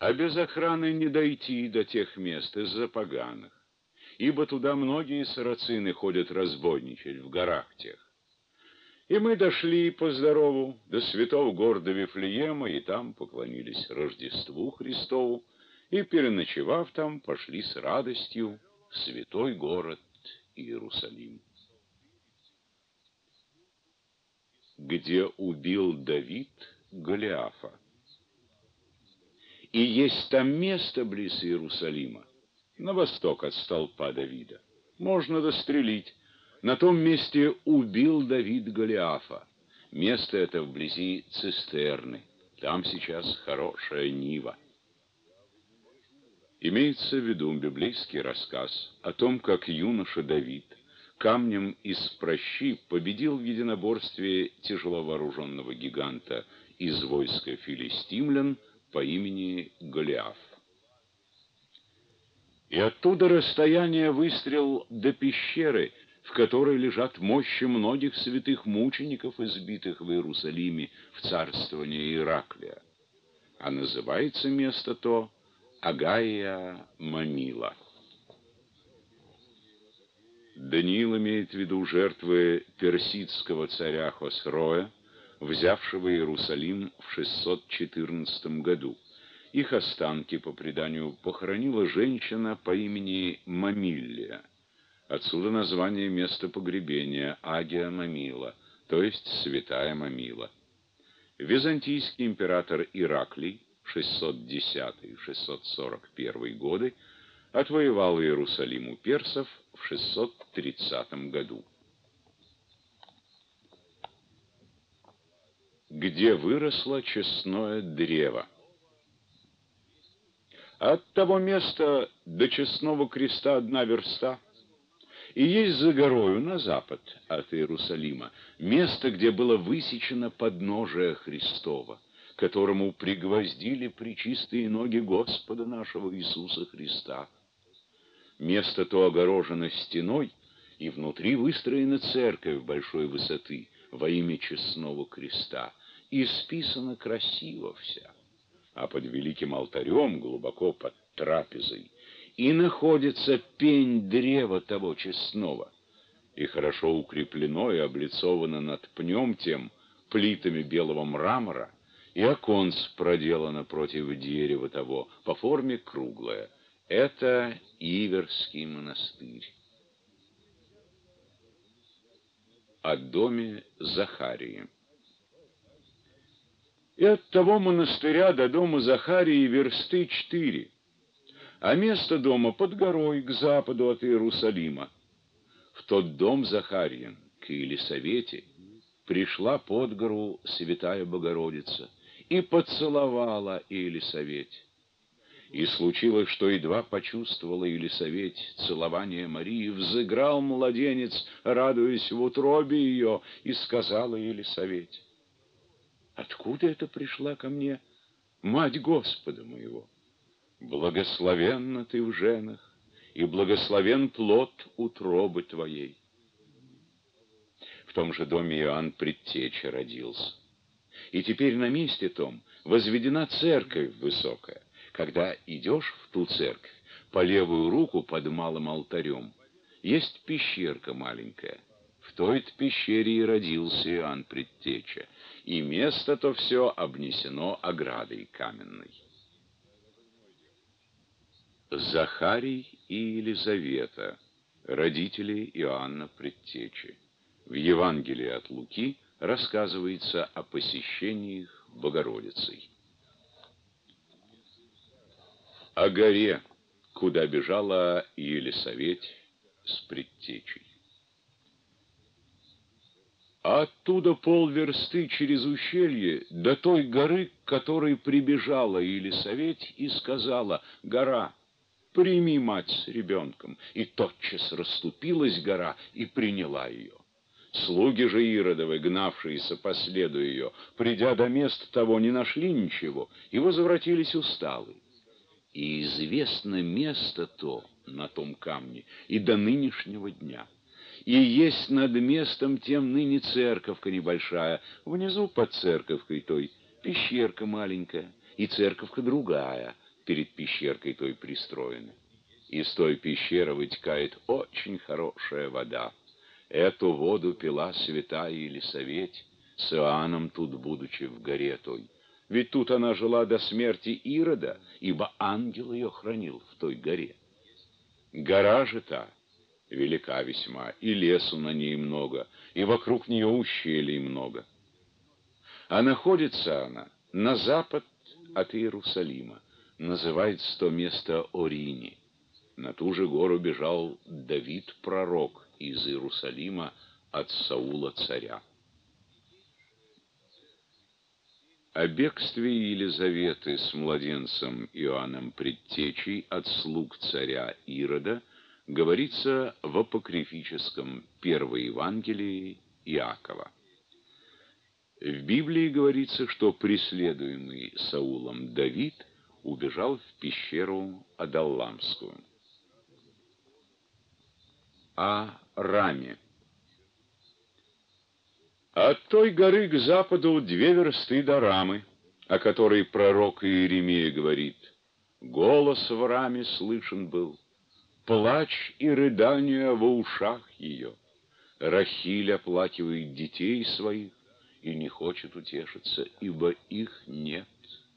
А без охраны не дойти до тех мест из-за поганых, ибо туда многие сарацины ходят разбойничать в горах тех. И мы дошли по-здорову до святого города Вифлеема, и там поклонились Рождеству Христову, и, переночевав там, пошли с радостью в святой город Иерусалим, где убил Давид Голиафа. И есть там место близ Иерусалима, на восток от столпа Давида. Можно дострелить. На том месте убил Давид Голиафа. Место это вблизи цистерны. Там сейчас хорошая нива. Имеется в виду библейский рассказ о том, как юноша Давид камнем из пращи победил в единоборстве тяжело вооруженного гиганта из войска филистимлян по имени Голиаф. И оттуда расстояние выстрел до пещеры, в которой лежат мощи многих святых мучеников, избитых в Иерусалиме в царствование Ираклия. А называется место то Агая Мамила. Даниил имеет в виду жертвы персидского царя Хосроя, взявшего Иерусалим в 614 году. Их останки, по преданию, похоронила женщина по имени Мамиллия. Отсюда название места погребения Агия Мамила, то есть Святая Мамила. Византийский император Ираклий 610-641 годы отвоевал Иерусалим у персов в 630 году. Где выросло честное древо? От того места до честного креста 1 верста, и есть за горою на запад от Иерусалима место, где было высечено подножие Христово, которому пригвоздили пречистые ноги Господа нашего Иисуса Христа. Место то огорожено стеной, и внутри выстроена церковь большой высоты во имя честного креста, и списана красиво вся. А под великим алтарем, глубоко под трапезой, и находится пень древа того честного, и хорошо укреплено и облицовано над пнем тем плитами белого мрамора, и оконце проделано против дерева того, по форме круглое. Это Иверский монастырь. О доме Захарии. И от того монастыря до дома Захарии версты 4, а место дома под горой к западу от Иерусалима. В тот дом Захарьин, к Елисавете, пришла под гору святая Богородица и поцеловала Елисавете. И случилось, что едва почувствовала Елисавете целование Марии, взыграл младенец, радуясь в утробе ее, и сказала Елисавете: «Откуда это пришла ко мне мать Господа моего? Благословенна ты в женах, и благословен плод утробы твоей». В том же доме Иоанн Предтеча родился. И теперь на месте том возведена церковь высокая. Когда идешь в ту церковь, по левую руку под малым алтарем есть пещерка маленькая. В той-то пещере и родился Иоанн Предтеча, и место-то все обнесено оградой каменной. Захарий и Елизавета, родители Иоанна Предтечи. В Евангелии от Луки рассказывается о посещении их Богородицей. О горе, куда бежала Елисавете с Предтечей. А оттуда полверсты через ущелье до той горы, к которой прибежала Елисавете и сказала: «Гора, прими мать с ребенком». И тотчас расступилась гора и приняла ее. Слуги же Иродовы, гнавшиеся по следу ее, придя до места того, не нашли ничего и возвратились усталые. И известно место то на том камне и до нынешнего дня. И есть над местом тем ныне церковка небольшая, внизу под церковкой той пещерка маленькая, и церковка другая, перед пещеркой той пристроены. Из той пещеры вытекает очень хорошая вода. Эту воду пила святая Елисаветь, с Иоанном тут будучи в горе той. Ведь тут она жила до смерти Ирода, ибо ангел ее хранил в той горе. Гора же та велика весьма, и лесу на ней много, и вокруг нее ущелий много. А находится она на запад от Иерусалима. Называется то место Орини. На ту же гору бежал Давид пророк из Иерусалима от Саула царя. О бегстве Елизаветы с младенцем Иоанном Предтечей от слуг царя Ирода говорится в апокрифическом Первом Евангелии Иакова. В Библии говорится, что преследуемый Саулом Давид убежал в пещеру Адалламскую. О Раме. От той горы к западу 2 версты до Рамы, о которой пророк Иеремия говорит: «Голос в Раме слышен был, плач и рыдание во ушах ее. Рахиль оплакивает детей своих и не хочет утешиться, ибо их нет».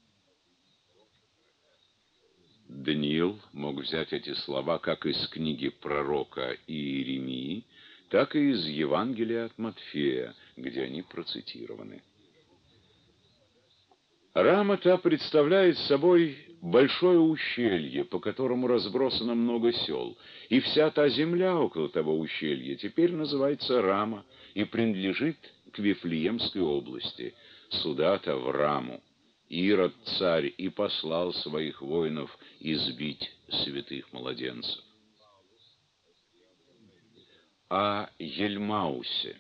Даниил мог взять эти слова как из книги пророка Иеремии, так и из Евангелия от Матфея, где они процитированы. Рама та представляет собой большое ущелье, по которому разбросано много сел, и вся та земля около того ущелья теперь называется Рама и принадлежит к Вифлеемской области. Сюда-то, в Раму, Ирод царь и послал своих воинов избить святых младенцев. О Ельмаусе.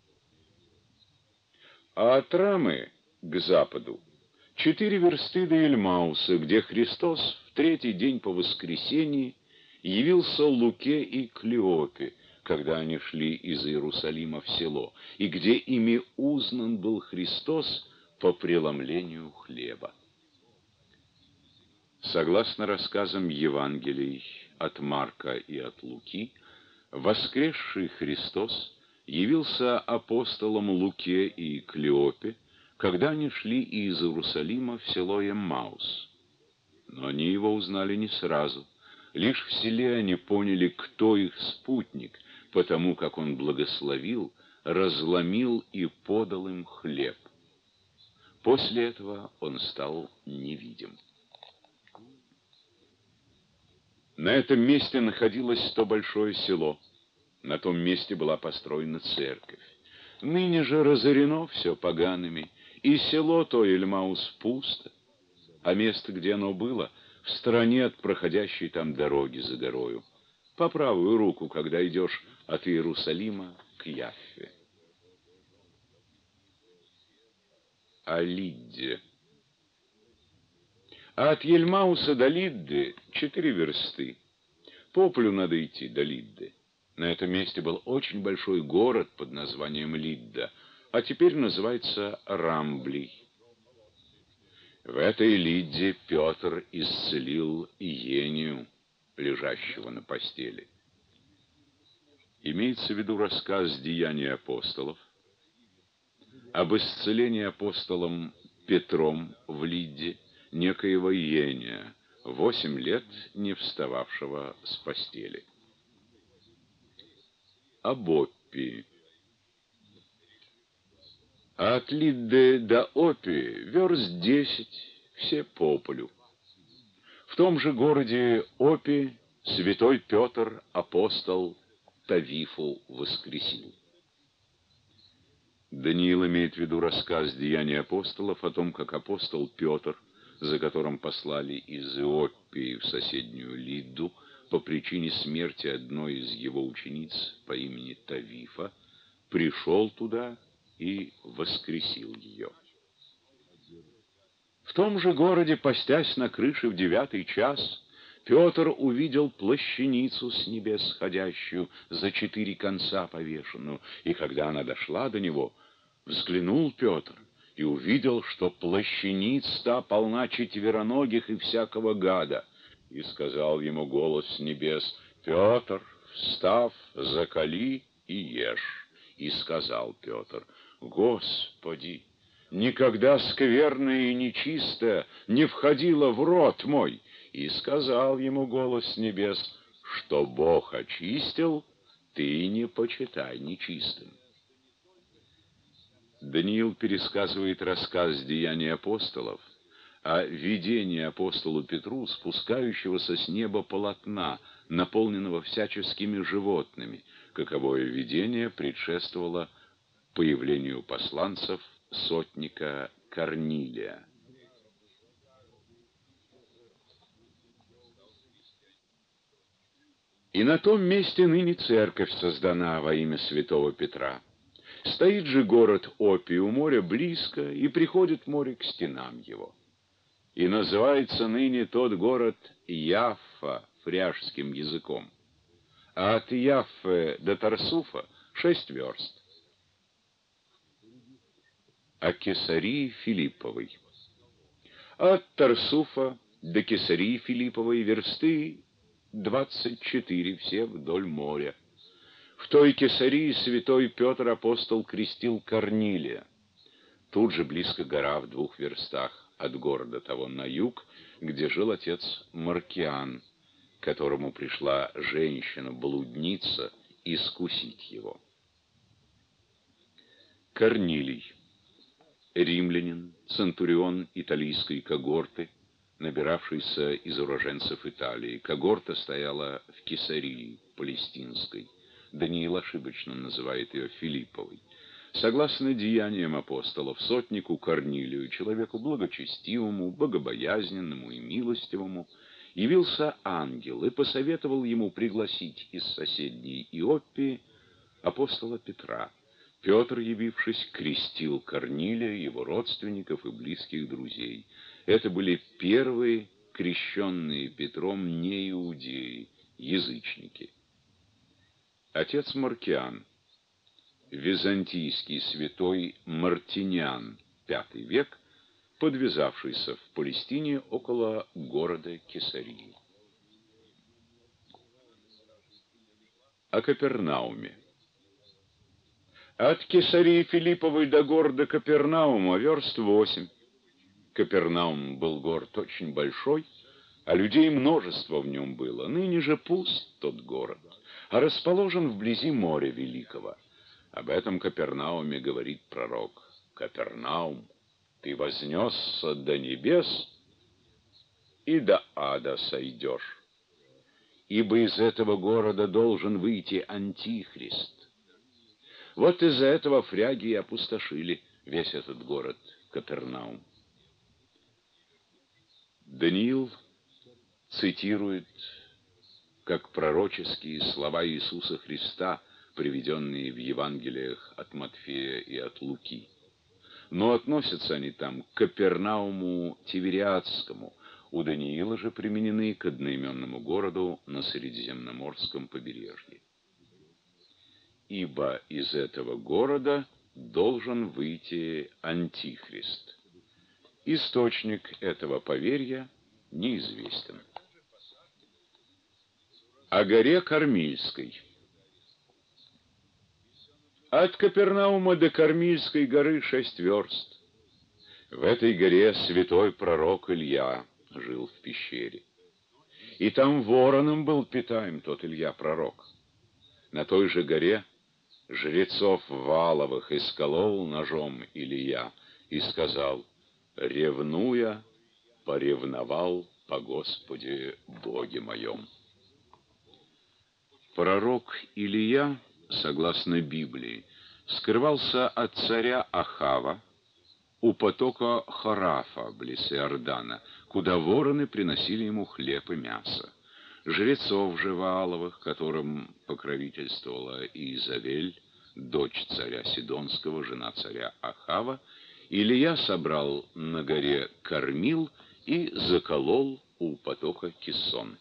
А от Рамы к западу 4 версты до Ельмауса, где Христос в 3-й день по воскресении явился Луке и Клеопе, когда они шли из Иерусалима в село, и где ими узнан был Христос по преломлению хлеба. Согласно рассказам Евангелий от Марка и от Луки, воскресший Христос явился апостолам Луке и Клеопе, когда они шли из Иерусалима в село Еммаус. Но они его узнали не сразу. Лишь в селе они поняли, кто их спутник, потому как он благословил, разломил и подал им хлеб. После этого он стал невидим. На этом месте находилось то большое село. На том месте была построена церковь. Ныне же разорено все погаными, и село то Ельмаус пусто, а место, где оно было, в стороне от проходящей там дороги за горою, по правую руку, когда идешь от Иерусалима к Яффе. О Лидде. А от Ельмауса до Лидды 4 версты. По полю надо идти до Лидды. На этом месте был очень большой город под названием Лидда, а теперь называется Рамблий. В этой Лидде Петр исцелил Иению, лежащего на постели. Имеется в виду рассказ «Деяний апостолов» об исцелении апостолом Петром в Лидде некоего Иения, 8 лет не встававшего с постели. Об Оппии. А от Лидды до Оппии верст 10, все по полю. В том же городе Оппи святой Петр, апостол, Тавифу воскресил. Даниил имеет в виду рассказ «Деяний апостолов» о том, как апостол Петр, за которым послали из Иоппии в соседнюю Лидду по причине смерти одной из его учениц по имени Тавифа, пришел туда и воскресил ее. В том же городе, постясь на крыше в 9 час, Петр увидел плащаницу с небес сходящую, за 4 конца повешенную, и когда она дошла до него, взглянул Петр и увидел, что плащаниц та полна четвероногих и всякого гада. И сказал ему голос с небес: «Петр, встав, закали и ешь». И сказал Петр: «Господи, никогда скверное и нечистое не входило в рот мой». И сказал ему голос с небес: «Что Бог очистил, ты не почитай нечистым». Даниил пересказывает рассказ «Деяний апостолов» о видении апостолу Петру спускающегося с неба полотна, наполненного всяческими животными, каковое видение предшествовало появлению посланцев сотника Корнилия. И на том месте ныне церковь создана во имя святого Петра. Стоит же город Опий у моря близко, и приходит море к стенам его. И называется ныне тот город Яффа фряжским языком, а от Яффы до Тарсуфа 6 верст. О Кесарии Филипповой. От Тарсуфа до Кесарии Филипповой версты 24, все вдоль моря. В той Кесарии святой Петр апостол крестил Корнилия. Тут же близко гора в 2 верстах от города того на юг, где жил отец Маркиан, которому пришла женщина-блудница искусить его. Корнилий, римлянин, центурион италийской когорты, набиравшийся из уроженцев Италии. Когорта стояла в Кесарии Палестинской. Даниил ошибочно называет ее Филипповой. Согласно деяниям апостолов, сотнику Корнилию, человеку благочестивому, богобоязненному и милостивому, явился ангел и посоветовал ему пригласить из соседней Иоппии апостола Петра. Петр, явившись, крестил Корнилия, его родственников и близких друзей. Это были первые крещенные Петром неиудеи, язычники. Отец Маркиан, византийский святой Мартиниан, V век, подвязавшийся в Палестине около города Кесарии. О Капернауме. От Кесарии Филипповой до города Капернаума верст 8. Капернаум был город очень большой, а людей множество в нем было. Ныне же пуст тот город, а расположен вблизи моря Великого. Об этом Капернауме говорит пророк: «Капернаум, ты вознесся до небес и до ада сойдешь, ибо из этого города должен выйти Антихрист». Вот из-за этого фряги и опустошили весь этот город Капернаум. Даниил цитирует как пророческие слова Иисуса Христа, приведенные в Евангелиях от Матфея и от Луки. Но относятся они там к Капернауму Тивериадскому, у Даниила же применены к одноименному городу на Средиземноморском побережье. «Ибо из этого города должен выйти Антихрист». Источник этого поверья неизвестен. О горе Кормильской. От Капернаума до Кормильской горы 6 верст. В этой горе святой пророк Илья жил в пещере. И там вороном был питаем тот Илья пророк. На той же горе жрецов Вааловых исколол ножом Илья и сказал: «Ревнуя, поревновал по Господе Боге моем». Пророк Илия, согласно Библии, скрывался от царя Ахава у потока Харафа, близ Иордана, куда вороны приносили ему хлеб и мясо. Жрецов же Вааловых, которым покровительствовала Иезавель, дочь царя Сидонского, жена царя Ахава, Илия собрал на горе Кормил и заколол у потока Кисон.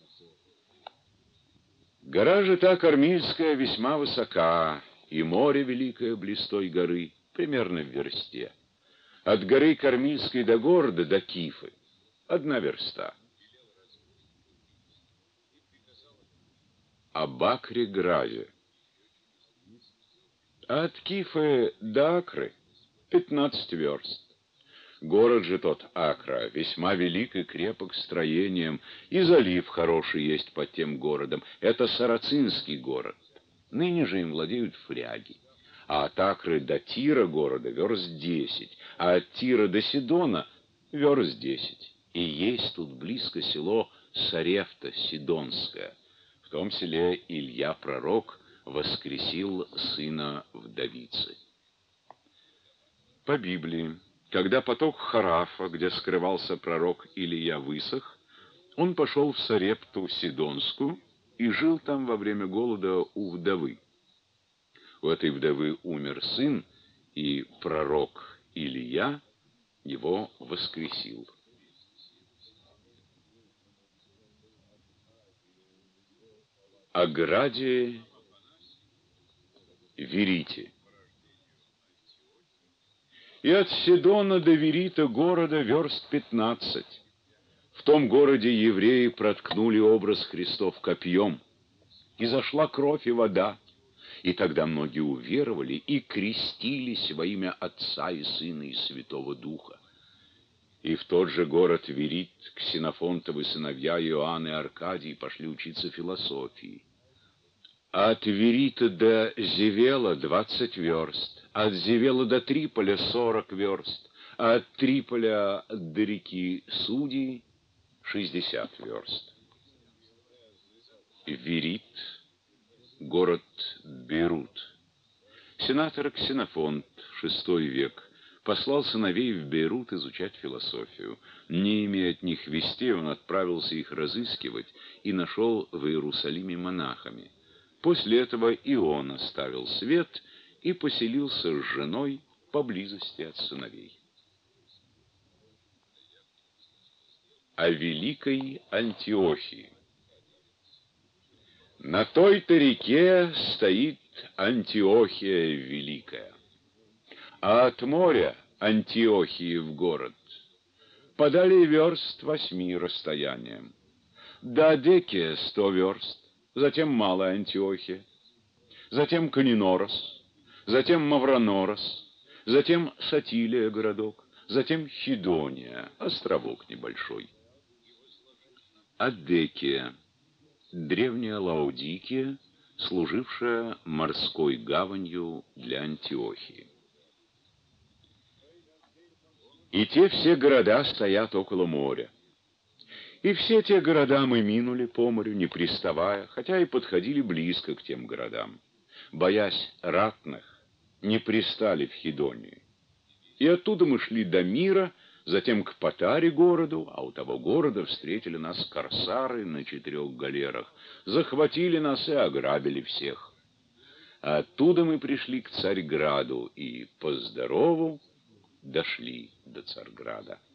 Гора же та Кормильская весьма высока, и море великое близ той горы, примерно в версте. От горы Кормильской до города, до Кифы, 1 верста. Об Акре-Граде. От Кифы до Акры 15 верст. Город же тот Акра весьма велик и крепок строением, и залив хороший есть под тем городом. Это сарацинский город. Ныне же им владеют фряги. А от Акры до Тира города верст 10, а от Тира до Сидона верст 10. И есть тут близко село Сарефта Сидонское. В том селе Илья пророк воскресил сына вдовицы. По Библии, когда поток Харафа, где скрывался пророк Илия, высох, он пошел в Сарепту Сидонскую и жил там во время голода у вдовы. У этой вдовы умер сын, и пророк Илия его воскресил. О граде Верите. И от Сидона до Верита города верст 15. В том городе евреи проткнули образ Христов копьем, и зашла кровь и вода. И тогда многие уверовали и крестились во имя Отца и Сына и Святого Духа. И в тот же город Верит Ксенофонтовы сыновья Иоанн и Аркадий пошли учиться философии. От Верита до Зевела 20 верст, от Зевела до Триполя 40 верст, а от Триполя до реки Судии 60 верст. Верит — город Бейрут. Сенатор Ксенофонт, VI век, послал сыновей в Бейрут изучать философию. Не имея от них вестей, он отправился их разыскивать и нашел в Иерусалиме монахами. После этого и он оставил свет и поселился с женой поблизости от сыновей. О великой Антиохии. На той-то реке стоит Антиохия Великая, а от моря Антиохии в город подали верст 8 расстоянием. До Адекия 100 верст, затем Малая Антиохия, затем Канинорос, затем Мавронорос, затем Сатилия городок, затем Хидония, островок небольшой. Адекия, древняя Лаодикия, служившая морской гаванью для Антиохии. И те все города стоят около моря. И все те города мы минули по морю, не приставая, хотя и подходили близко к тем городам. Боясь ратных, не пристали в Хидонии. И оттуда мы шли до Мира, затем к Патаре городу, а у того города встретили нас корсары на 4 галерах, захватили нас и ограбили всех. А оттуда мы пришли к Царьграду и, по здорову, дошли до Царьграда.